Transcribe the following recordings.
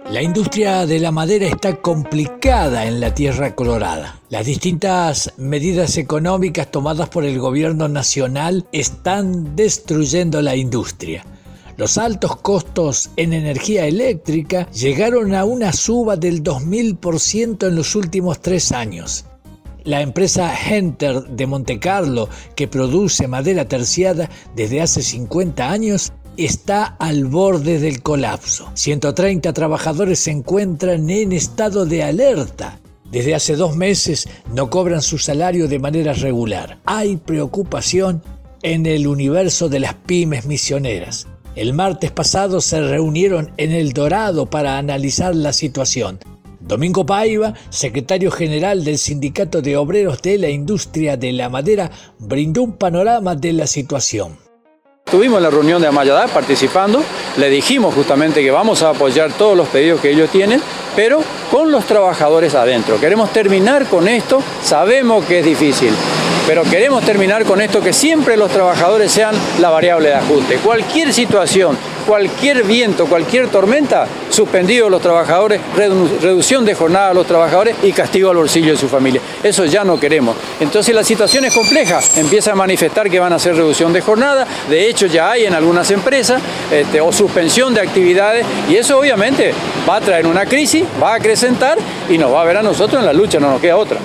La industria de la madera está complicada en la Tierra Colorada. Las distintas medidas económicas tomadas por el gobierno nacional están destruyendo la industria. Los altos costos en energía eléctrica llegaron a una suba del 2000% en los últimos 3 años. La empresa Henter de Montecarlo, que produce madera terciada desde hace 50 años, está al borde del colapso. 130 trabajadores se encuentran en estado de alerta. Desde hace 2 meses no cobran su salario de manera regular. Hay preocupación en el universo de las pymes misioneras. El martes pasado se reunieron en El Dorado para analizar la situación. Domingo Paiva, secretario general del Sindicato de Obreros de la Industria de la Madera, brindó un panorama de la situación. Tuvimos la reunión de Amayadá participando, le dijimos justamente que vamos a apoyar todos los pedidos que ellos tienen, pero con los trabajadores adentro. Queremos terminar con esto, sabemos que es difícil, pero queremos terminar con esto, que siempre los trabajadores sean la variable de ajuste. Cualquier situación, cualquier viento, cualquier tormenta, suspendido a los trabajadores, reducción de jornada a los trabajadores y castigo al bolsillo de su familia. Eso ya no queremos. Entonces la situación es compleja, empieza a manifestar que van a hacer reducción de jornada, de hecho ya hay en algunas empresas, o suspensión de actividades, y eso obviamente va a traer una crisis, va a acrecentar y nos va a ver a nosotros en la lucha, no nos queda otra.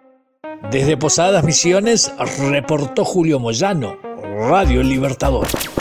Desde Posadas Misiones reportó Julio Moyano, Radio El Libertador.